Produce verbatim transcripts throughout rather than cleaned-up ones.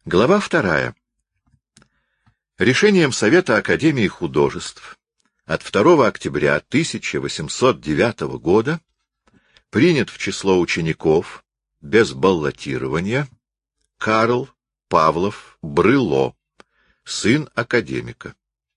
Глава вторая. Решением Совета Академии художеств от второго октября тысяча восемьсот девятого года принят в число учеников без баллотирования Карл Павлов Брыло, сын академика.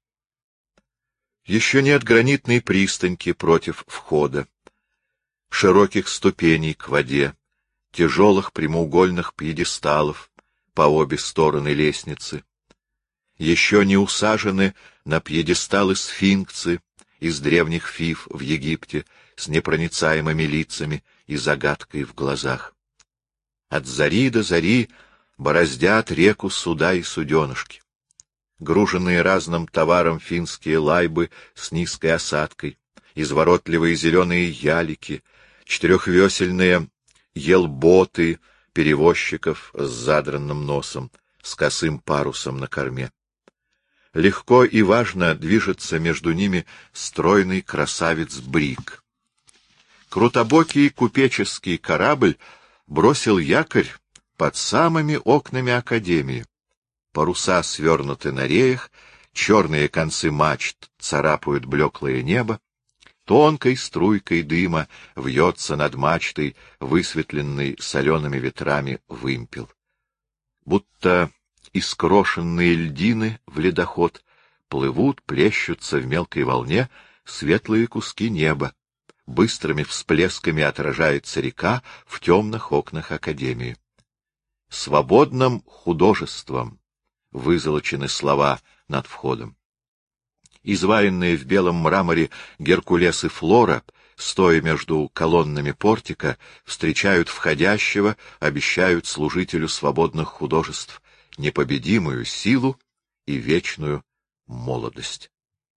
Еще нет гранитной пристаньки против входа, широких ступеней к воде, тяжелых прямоугольных пьедесталов по обе стороны лестницы. Еще не усажены на пьедесталы сфинксы из древних фив в Египте с непроницаемыми лицами и загадкой в глазах. От зари до зари бороздят реку суда и суденышки. Груженные разным товаром финские лайбы с низкой осадкой, изворотливые зеленые ялики, четырехвесельные елботы перевозчиков с задранным носом, с косым парусом на корме. Легко и важно движется между ними стройный красавец-бриг. Крутобокий купеческий корабль бросил якорь под самыми окнами Академии. Паруса свернуты на реях, черные концы мачт царапают блеклое небо, тонкой струйкой дыма вьется над мачтой, высветленный солеными ветрами, вымпел. Будто искрошенные льдины в ледоход плывут, плещутся в мелкой волне светлые куски неба. Быстрыми всплесками отражается река в темных окнах Академии. Свободным художеством вызолочены слова над входом. Изваянные в белом мраморе Геркулес и Флора, стоя между колоннами портика, встречают входящего, обещают служителю свободных художеств непобедимую силу и вечную молодость.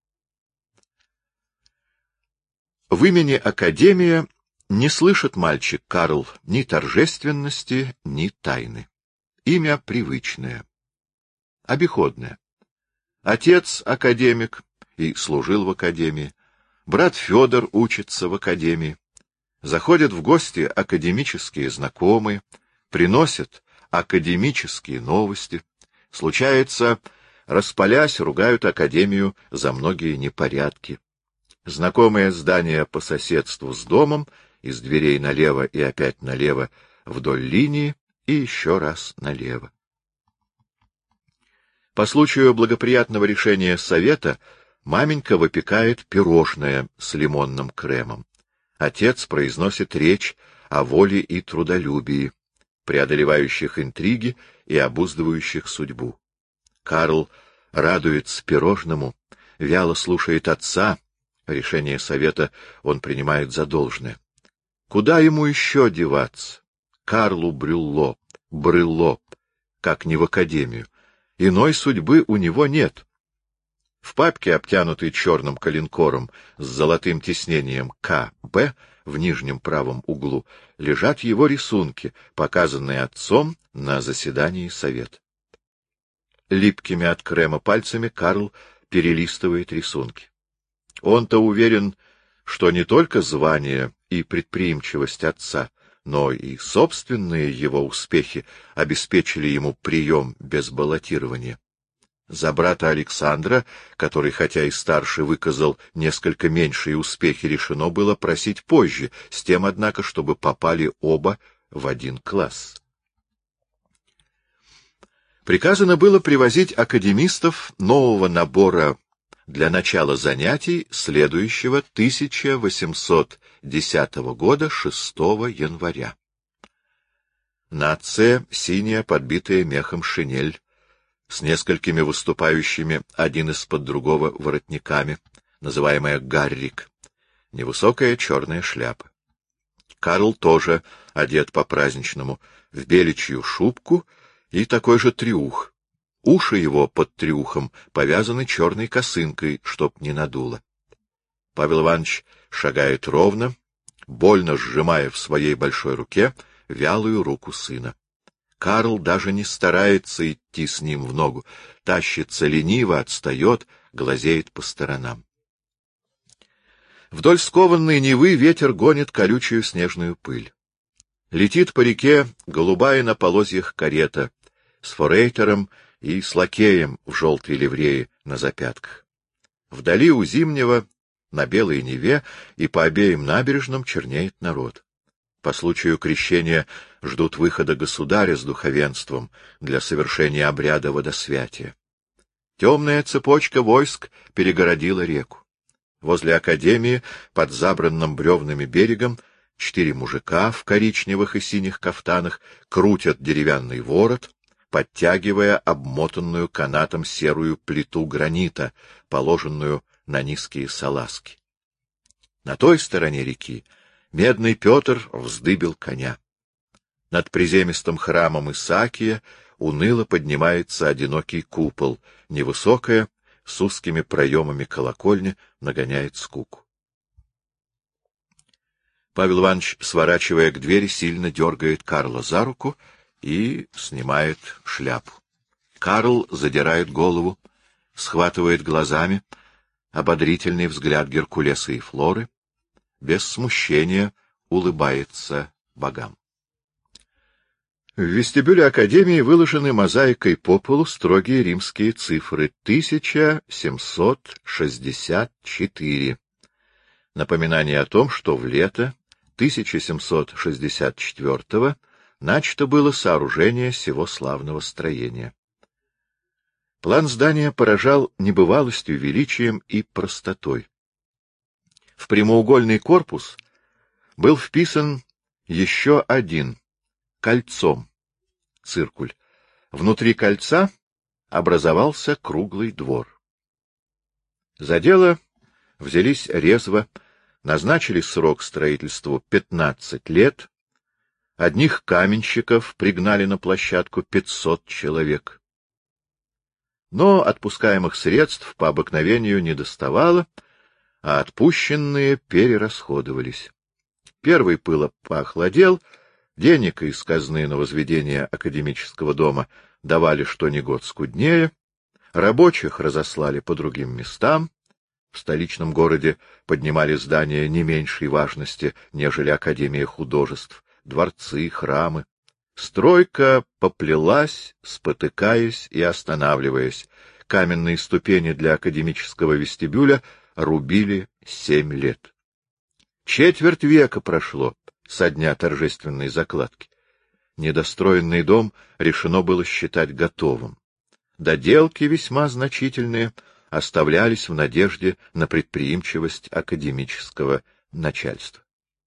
В имени Академия не слышит мальчик Карл ни торжественности, ни тайны. Имя привычное, обиходное. Отец — академик и служил в академии. Брат Федор учится в академии. Заходят в гости академические знакомые, приносят академические новости. Случается, распалясь, ругают академию за многие непорядки. Знакомое здание по соседству с домом, из дверей налево и опять налево вдоль линии и еще раз налево. По случаю благоприятного решения совета маменька выпекает пирожное с лимонным кремом. Отец произносит речь о воле и трудолюбии, преодолевающих интриги и обуздывающих судьбу. Карл радуется пирожному, вяло слушает отца. Решение совета он принимает за должное. Куда ему еще деваться? Карлу Брюлло, Брылло, как не в академию. Иной судьбы у него нет. В папке, обтянутой черным коленкором с золотым тиснением К Б в нижнем правом углу, лежат его рисунки, показанные отцом на заседании совета. Липкими от крема пальцами Карл перелистывает рисунки. Он-то уверен, что не только звание и предприимчивость отца, но и собственные его успехи обеспечили ему прием без баллотирования. За брата Александра, который, хотя и старше, выказал несколько меньшие успехи, решено было просить позже, с тем, однако, чтобы попали оба в один класс. Приказано было привозить академистов нового набора для начала занятий следующего тысяча восемьсот десятого года шестого января. На отце синяя, подбитая мехом шинель, с несколькими выступающими один из-под другого воротниками, называемая гаррик, невысокая черная шляпа. Карл тоже одет по-праздничному, в беличью шубку и такой же трюх. Уши его под трюхом повязаны черной косынкой, чтоб не надуло. Павел Иванович шагает ровно, больно сжимая в своей большой руке вялую руку сына. Карл даже не старается идти с ним в ногу, тащится лениво, отстает, глазеет по сторонам. Вдоль скованной Невы ветер гонит колючую снежную пыль. Летит по реке голубая на полозьях карета, с форейтером и с лакеем в желтой ливрее на запятках. Вдали у Зимнего, на Белой Неве и по обеим набережным чернеет народ. По случаю крещения ждут выхода государя с духовенством для совершения обряда водосвятия. Темная цепочка войск перегородила реку. Возле академии, под забранным бревнами берегом, четыре мужика в коричневых и синих кафтанах крутят деревянный ворот, подтягивая обмотанную канатом серую плиту гранита, положенную на низкие салазки. На той стороне реки медный Петр вздыбил коня. Над приземистым храмом Исаакия уныло поднимается одинокий купол, невысокая, с узкими проемами колокольня, нагоняет скуку. Павел Иванович, сворачивая к двери, сильно дергает Карла за руку и снимает шляпу. Карл задирает голову, схватывает глазами ободрительный взгляд Геркулеса и Флоры, без смущения улыбается богам. В вестибюле академии выложены мозаикой по полу строгие римские цифры тысяча семьсот шестьдесят четыре. Напоминание о том, что в лето тысяча семьсот шестьдесят четвёртого начато было сооружение сего славного строения. План здания поражал небывалостью, величием и простотой. В прямоугольный корпус был вписан еще один, кольцом, циркуль. Внутри кольца образовался круглый двор. За дело взялись резво, назначили срок строительству пятнадцать лет, одних каменщиков пригнали на площадку пятьсот человек. Но отпускаемых средств по обыкновению не доставало, а отпущенные перерасходовались. Первый пыл поохладел, денег из казны на возведение академического дома давали что ни год скуднее, рабочих разослали по другим местам, в столичном городе поднимали здания не меньшей важности, нежели Академия художеств, дворцы, храмы. Стройка поплелась, спотыкаясь и останавливаясь. Каменные ступени для академического вестибюля рубили семь лет. Четверть века прошло со дня торжественной закладки. Недостроенный дом решено было считать готовым. Доделки весьма значительные оставлялись в надежде на предприимчивость академического начальства.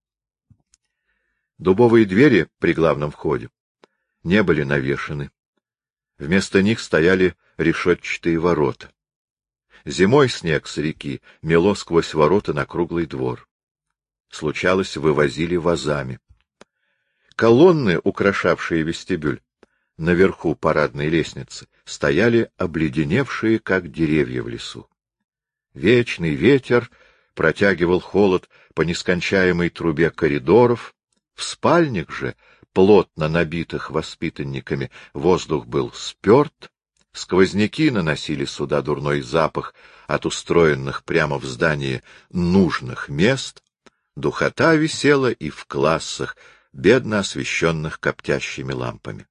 Дубовые двери при главном входе не были навешаны. Вместо них стояли решетчатые ворота. Зимой снег с реки мело сквозь ворота на круглый двор. Случалось, вывозили вазами. Колонны, украшавшие вестибюль, наверху парадной лестницы, стояли обледеневшие, как деревья в лесу. Вечный ветер протягивал холод по нескончаемой трубе коридоров. В спальнях же, плотно набитых воспитанниками, воздух был спёрт, сквозняки наносили сюда дурной запах от устроенных прямо в здании нужных мест, духота висела и в классах, бедно освещенных коптящими лампами.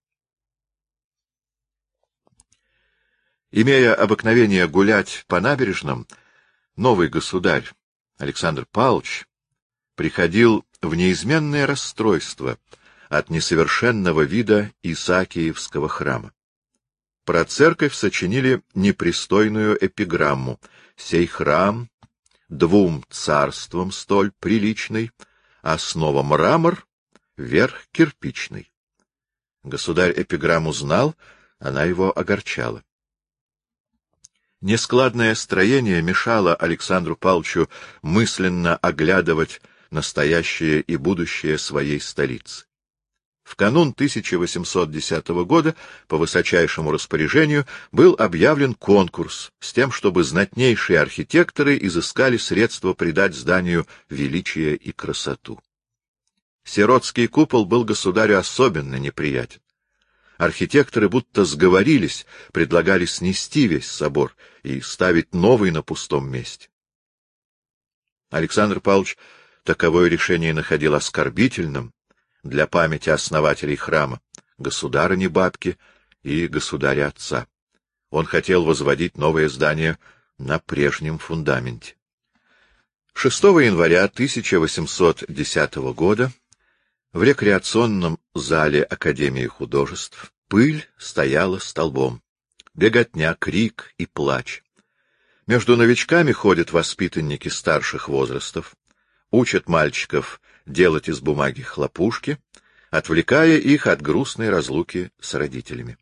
Имея обыкновение гулять по набережным, новый государь Александр Павлович приходил в неизменное расстройство от несовершенного вида Исаакиевского храма. Про церковь сочинили непристойную эпиграмму: «Сей храм двум царствам столь приличный, основа мрамор, верх кирпичный». Государь эпиграмму знал, она его огорчала. Нескладное строение мешало Александру Павловичу мысленно оглядывать настоящее и будущее своей столицы. В канун тысяча восемьсот десятого года по высочайшему распоряжению был объявлен конкурс с тем, чтобы знатнейшие архитекторы изыскали средства придать зданию величие и красоту. Сиротский купол был государю особенно неприятен. Архитекторы будто сговорились, предлагали снести весь собор и ставить новый на пустом месте. Александр Павлович таковое решение находил оскорбительным для памяти основателей храма, государыни-бабки и государя-отца. Он хотел возводить новое здание на прежнем фундаменте. шестого января тысяча восемьсот десятого года в рекреационном зале Академии художеств пыль стояла столбом. Беготня, крик и плач. Между новичками ходят воспитанники старших возрастов, учат мальчиков делать из бумаги хлопушки, отвлекая их от грустной разлуки с родителями.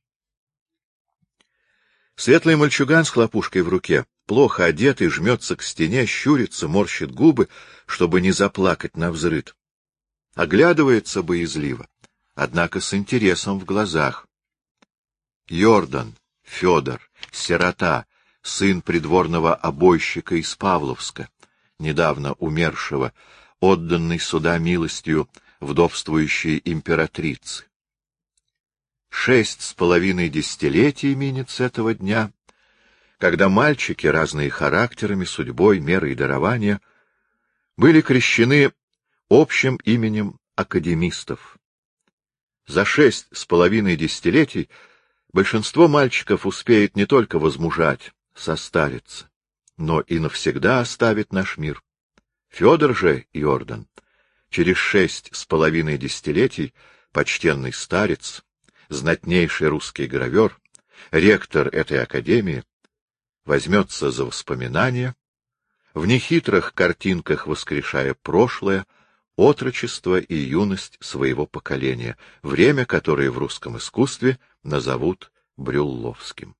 Светлый мальчуган с хлопушкой в руке, плохо одетый, жмется к стене, щурится, морщит губы, чтобы не заплакать навзрыд. Оглядывается боязливо, однако с интересом в глазах. Йордан, Федор, сирота, сын придворного обойщика из Павловска, недавно умершего, отданный сюда милостью вдовствующей императрицы. Шесть с половиной десятилетий минет с этого дня, когда мальчики, разные характерами, судьбой, мерой дарования, были крещены общим именем академистов. За шесть с половиной десятилетий большинство мальчиков успеет не только возмужать, состариться, но и навсегда оставит наш мир. Федор же Йордан, через шесть с половиной десятилетий, почтенный старец, знатнейший русский гравер, ректор этой академии, возьмется за воспоминания, в нехитрых картинках воскрешая прошлое, отрочество и юность своего поколения, время, которое в русском искусстве назовут брюлловским.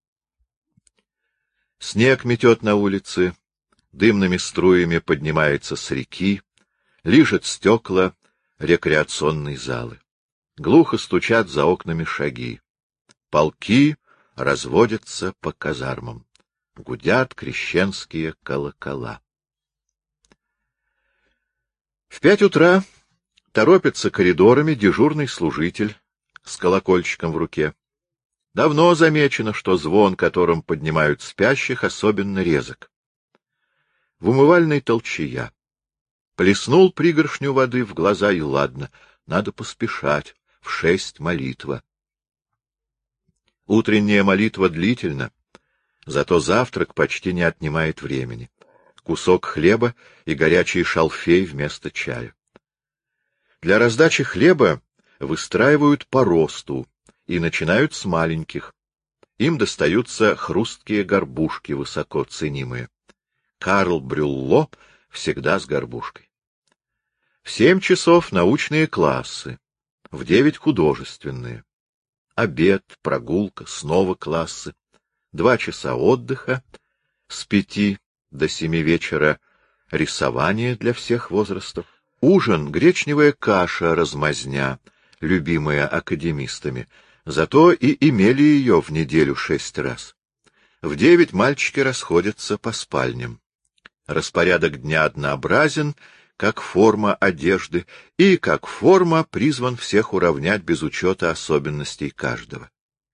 Снег метет на улице, дымными струями поднимается с реки, лижет стекла рекреационной залы. Глухо стучат за окнами шаги. Полки разводятся по казармам. Гудят крещенские колокола. В пять утра торопится коридорами дежурный служитель с колокольчиком в руке. Давно замечено, что звон, которым поднимают спящих, особенно резок. В умывальной толчья. Плеснул пригоршню воды в глаза, и ладно, надо поспешать, в шесть молитва. Утренняя молитва длительна, зато завтрак почти не отнимает времени. Кусок хлеба и горячий шалфей вместо чая. Для раздачи хлеба выстраивают по росту и начинают с маленьких. Им достаются хрусткие горбушки, высоко ценимые. Карл Брюлло всегда с горбушкой. В семь часов научные классы, в девять художественные. Обед, прогулка, снова классы. Два часа отдыха, с пяти до семи вечера рисование для всех возрастов. Ужин — гречневая каша-размазня, любимая академистами, зато и имели ее в неделю шесть раз. В девять мальчики расходятся по спальням. Распорядок дня однообразен, как форма одежды, и, как форма, призван всех уравнять без учета особенностей каждого.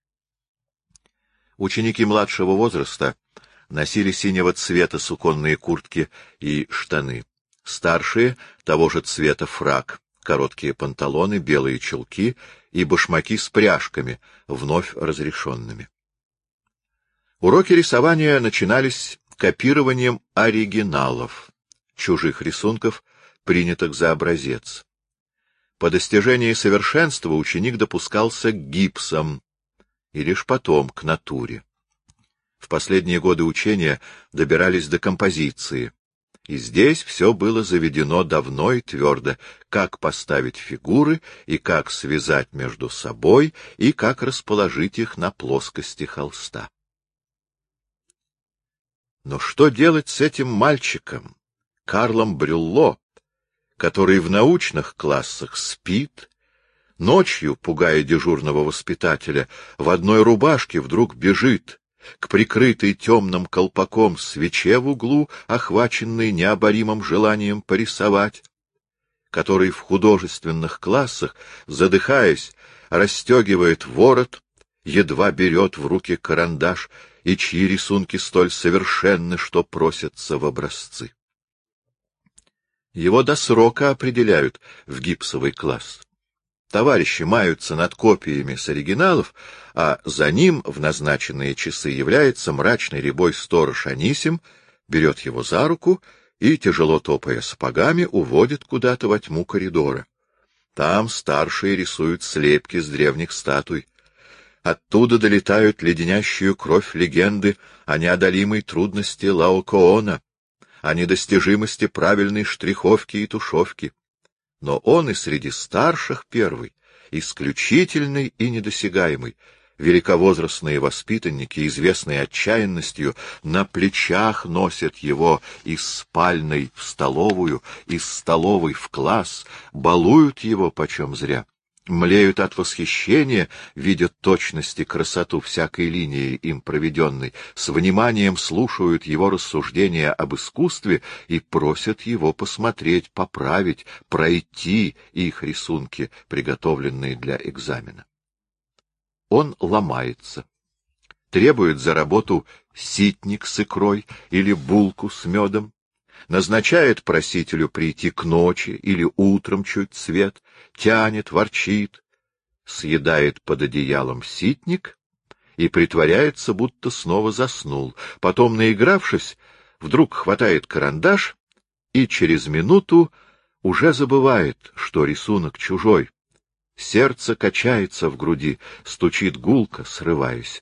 Ученики младшего возраста носили синего цвета суконные куртки и штаны. Старшие — того же цвета фрак, короткие панталоны, белые чулки и башмаки с пряжками, вновь разрешенными. Уроки рисования начинались копированием оригиналов, чужих рисунков, принятых за образец. По достижении совершенства ученик допускался к гипсам, и лишь потом к натуре. В последние годы учения добирались до композиции, и здесь все было заведено давно и твердо, как поставить фигуры, и как связать между собой, и как расположить их на плоскости холста. Но что делать с этим мальчиком, Карлом Брюлло, который в научных классах спит, ночью, пугая дежурного воспитателя, в одной рубашке вдруг бежит к прикрытой темным колпаком свече в углу, охваченной необоримым желанием порисовать, который в художественных классах, задыхаясь, расстегивает ворот, едва берет в руки карандаш, и чьи рисунки столь совершенны, что просятся в образцы. Его до срока определяют в гипсовый класс. Товарищи маются над копиями с оригиналов, а за ним в назначенные часы является мрачный рябой сторож Анисим, берет его за руку и, тяжело топая сапогами, уводит куда-то во тьму коридора. Там старшие рисуют слепки с древних статуй. Оттуда долетают леденящую кровь легенды о неодолимой трудности Лаокоона, о недостижимости правильной штриховки и тушевки. Но он и среди старших первый, исключительный и недосягаемый. Великовозрастные воспитанники, известные отчаянностью, на плечах носят его из спальной в столовую, из столовой в класс, балуют его почем зря. Млеют от восхищения, видя точность и красоту всякой линии им проведенной, с вниманием слушают его рассуждения об искусстве и просят его посмотреть, поправить, пройти их рисунки, приготовленные для экзамена. Он ломается, требует за работу ситник с икрой или булку с медом, назначает просителю прийти к ночи или утром чуть свет, тянет, ворчит, съедает под одеялом ситник и притворяется, будто снова заснул. Потом, наигравшись, вдруг хватает карандаш и через минуту уже забывает, что рисунок чужой. Сердце качается в груди, стучит гулко, срываясь.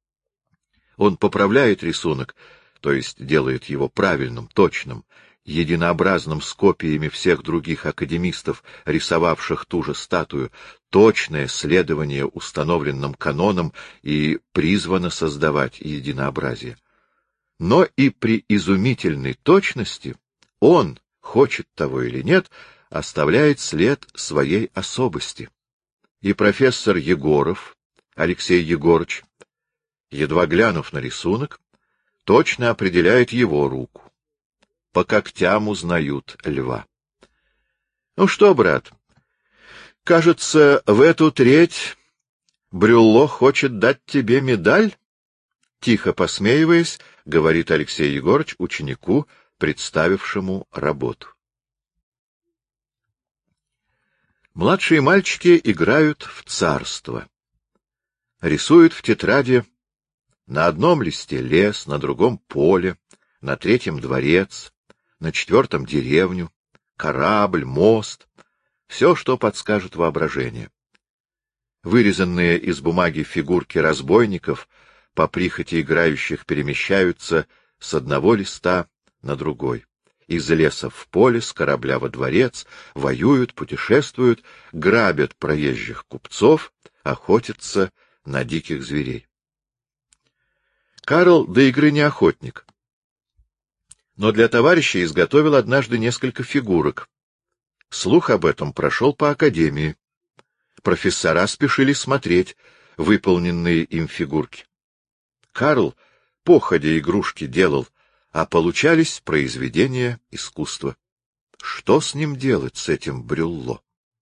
Он поправляет рисунок, то есть делает его правильным, точным, единообразным с копиями всех других академистов, рисовавших ту же статую, точное следование установленным канонам и призвано создавать единообразие. Но и при изумительной точности он, хочет того или нет, оставляет след своей особости. И профессор Егоров, Алексей Егорыч, едва глянув на рисунок, точно определяет его руку. По когтям узнают льва. — Ну что, брат, кажется, в эту треть Брюлло хочет дать тебе медаль? Тихо посмеиваясь, говорит Алексей Егорыч ученику, представившему работу. Младшие мальчики играют в царство. Рисуют в тетради на одном листе лес, на другом поле, на третьем дворец, на четвертом деревню, корабль, мост, все, что подскажет воображение. Вырезанные из бумаги фигурки разбойников, по прихоти играющих, перемещаются с одного листа на другой. Из леса в поле, с корабля во дворец, воюют, путешествуют, грабят проезжих купцов, охотятся на диких зверей. Карл до игры не охотник, но для товарища изготовил однажды несколько фигурок. Слух об этом прошел по академии. Профессора спешили смотреть выполненные им фигурки. Карл походя игрушки делал, а получались произведения искусства. Что с ним делать, с этим Брюлло?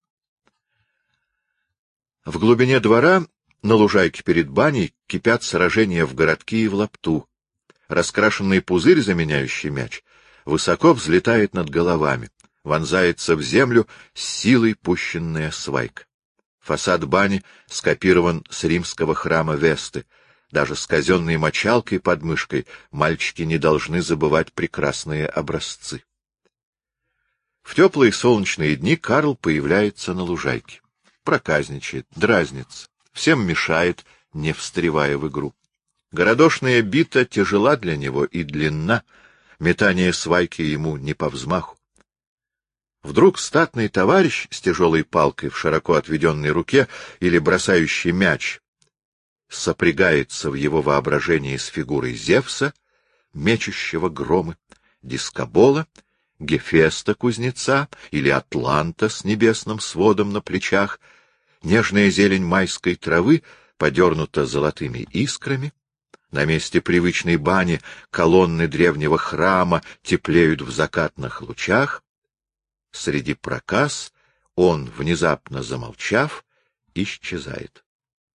В глубине двора, на лужайке перед баней, кипят сражения в городки и в лапту. Раскрашенный пузырь, заменяющий мяч, высоко взлетает над головами, вонзается в землю с силой пущенная свайка. Фасад бани скопирован с римского храма Весты. Даже с казенной мочалкой под мышкой мальчики не должны забывать прекрасные образцы. В теплые солнечные дни Карл появляется на лужайке. Проказничает, дразнится, всем мешает, не встревая в игру. Городошная бита тяжела для него и длинна, метание свайки ему не по взмаху. Вдруг статный товарищ с тяжелой палкой в широко отведенной руке или бросающий мяч сопрягается в его воображении с фигурой Зевса, мечущего громы, Дискобола, Гефеста кузнеца или Атланта с небесным сводом на плечах. Нежная зелень майской травы подернута золотыми искрами. На месте привычной бани колонны древнего храма теплеют в закатных лучах. Среди проказ он, внезапно замолчав, исчезает.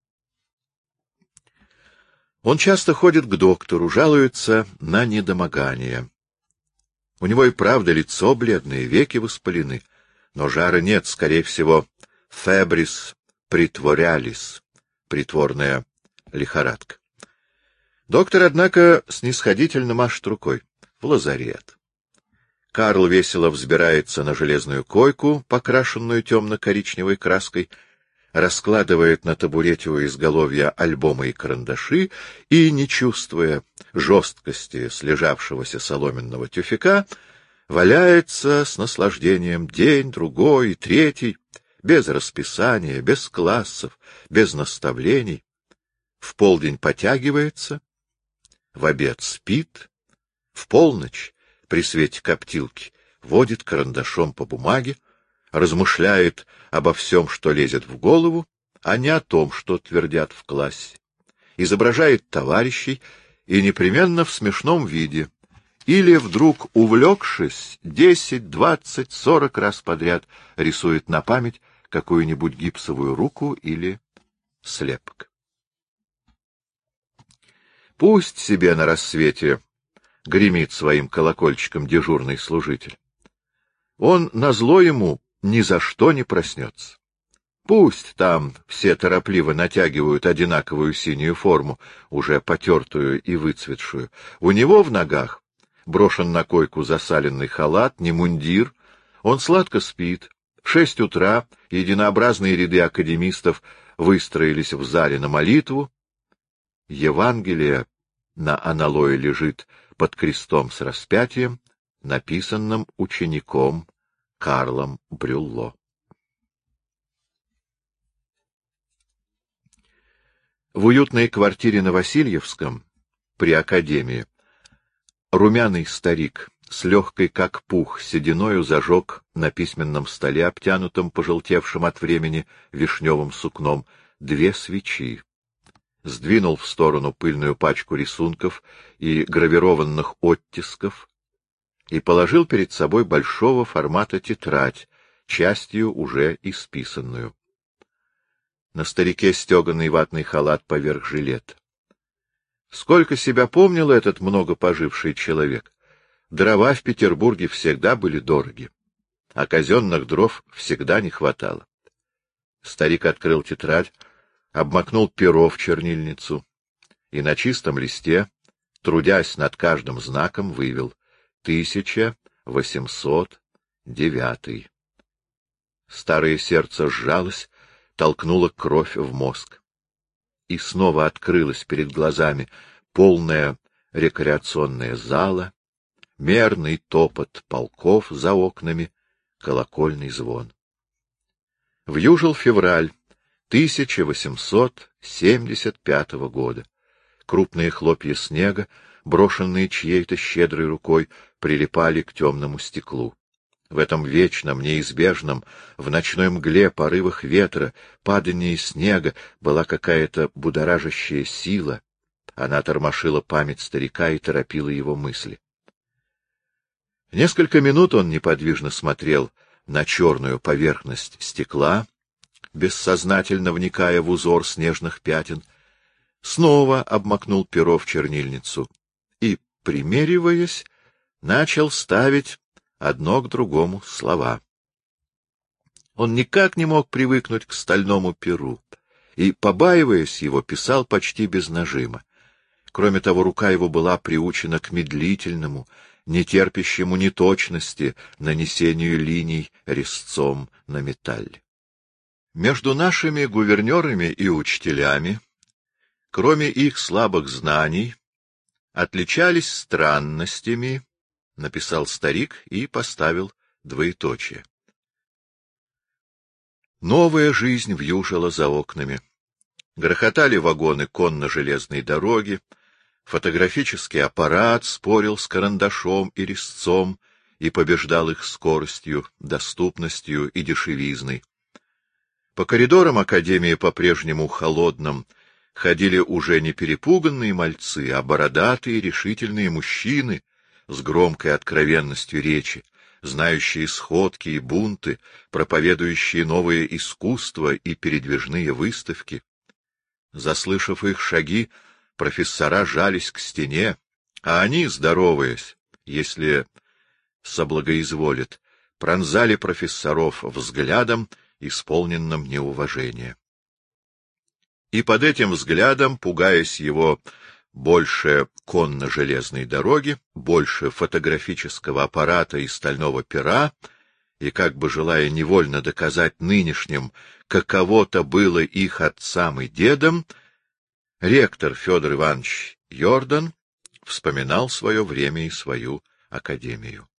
Он часто ходит к доктору, жалуется на недомогание. У него и правда лицо бледное, веки воспалены, но жара нет, скорее всего, фебрис притворялис, притворная лихорадка. Доктор, однако, снисходительно машет рукой. В лазарет. Карл весело взбирается на железную койку, покрашенную темно-коричневой краской, раскладывает на табурете у изголовья альбомы и карандаши и, не чувствуя жесткости слежавшегося соломенного тюфяка, валяется с наслаждением день, другой, третий, без расписания, без классов, без наставлений. В полдень потягивается, в обед спит, в полночь при свете коптилки водит карандашом по бумаге, размышляет обо всем, что лезет в голову, а не о том, что твердят в классе, изображает товарищей и непременно в смешном виде, или, вдруг увлекшись, десять, двадцать, сорок раз подряд рисует на память какую-нибудь гипсовую руку или слепок. Пусть себе на рассвете гремит своим колокольчиком дежурный служитель. Он назло ему ни за что не проснется. Пусть там все торопливо натягивают одинаковую синюю форму, уже потертую и выцветшую. У него в ногах брошен на койку засаленный халат, не мундир. Он сладко спит. В шесть утра единообразные ряды академистов выстроились в зале на молитву. Евангелие на аналое лежит под крестом с распятием, написанным учеником Карлом Брюлло. В уютной квартире на Васильевском, при академии, румяный старик с легкой как пух сединою зажег на письменном столе, обтянутом пожелтевшим от времени вишневым сукном, две свечи. Сдвинул в сторону пыльную пачку рисунков и гравированных оттисков и положил перед собой большого формата тетрадь, частью уже исписанную. На старике стеганый ватный халат поверх жилета. Сколько себя помнил этот много поживший человек, дрова в Петербурге всегда были дороги, а казенных дров всегда не хватало. Старик открыл тетрадь, обмакнул перо в чернильницу и на чистом листе, трудясь над каждым знаком, вывел тысяча восемьсот девятый. Старое сердце сжалось, толкнуло кровь в мозг. И снова открылась перед глазами полная рекреационная зала, мерный топот полков за окнами, колокольный звон. Вьюжил февраль тысяча восемьсот семьдесят пятого года. Крупные хлопья снега, брошенные чьей-то щедрой рукой, прилипали к темному стеклу. В этом вечном, неизбежном, в ночной мгле, порывах ветра, падании снега была какая-то будоражащая сила. Она тормошила память старика и торопила его мысли. Несколько минут он неподвижно смотрел на черную поверхность стекла, бессознательно вникая в узор снежных пятен, снова обмакнул перо в чернильницу и, примериваясь, начал ставить одно к другому слова. Он никак не мог привыкнуть к стальному перу и, побаиваясь его, писал почти без нажима. Кроме того, рука его была приучена к медлительному, нетерпящему неточности нанесению линий резцом на металле. Между нашими гувернерами и учителями, кроме их слабых знаний, отличались странностями, — написал старик и поставил двоеточие. Новая жизнь вьюжила за окнами. Грохотали вагоны конно-железной дороги, фотографический аппарат спорил с карандашом и резцом и побеждал их скоростью, доступностью и дешевизной. По коридорам академии по-прежнему холодным ходили уже не перепуганные мальцы, а бородатые решительные мужчины с громкой откровенностью речи, знающие сходки и бунты, проповедующие новые искусства и передвижные выставки. Заслышав их шаги, профессора жались к стене, а они, здороваясь, если соблагоизволят, пронзали профессоров взглядом исполненном неуважения. И под этим взглядом, пугаясь его больше конно-железной дороги, больше фотографического аппарата и стального пера, и как бы желая невольно доказать нынешним, каково-то было их отцам и дедам, ректор Федор Иванович Йордан вспоминал свое время и свою академию.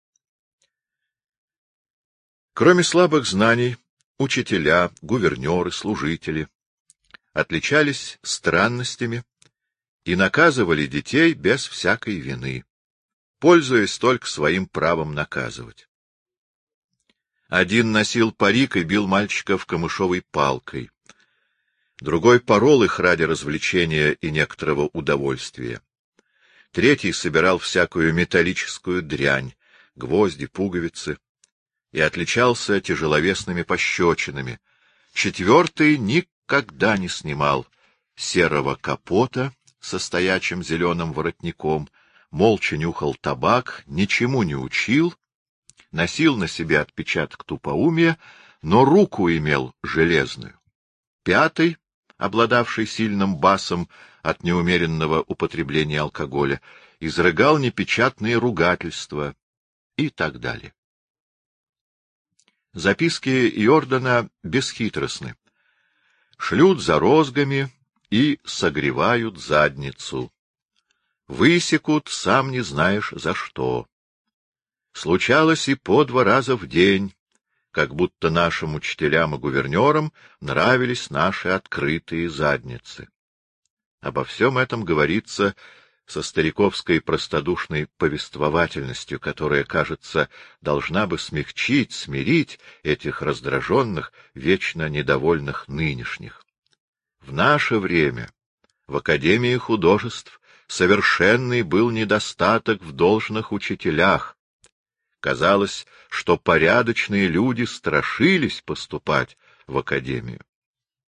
Кроме слабых знаний, учителя, гувернеры, служители отличались странностями и наказывали детей без всякой вины, пользуясь только своим правом наказывать. Один носил парик и бил мальчиков камышовой палкой, другой порол их ради развлечения и некоторого удовольствия, третий собирал всякую металлическую дрянь, гвозди, пуговицы, и отличался тяжеловесными пощечинами, четвертый никогда не снимал серого капота со стоячим зеленым воротником, молча нюхал табак, ничему не учил, носил на себе отпечаток тупоумия, но руку имел железную. Пятый, обладавший сильным басом от неумеренного употребления алкоголя, изрыгал непечатные ругательства и так далее. Записки Йордана бесхитростны. Шлют за розгами и согревают задницу. Высекут, сам не знаешь за что. Случалось и по два раза в день, как будто нашим учителям и гувернерам нравились наши открытые задницы. Обо всем этом говорится со стариковской простодушной повествовательностью, которая, кажется, должна бы смягчить, смирить этих раздраженных, вечно недовольных нынешних. В наше время в Академии художеств совершенный был недостаток в должных учителях. Казалось, что порядочные люди страшились поступать в Академию.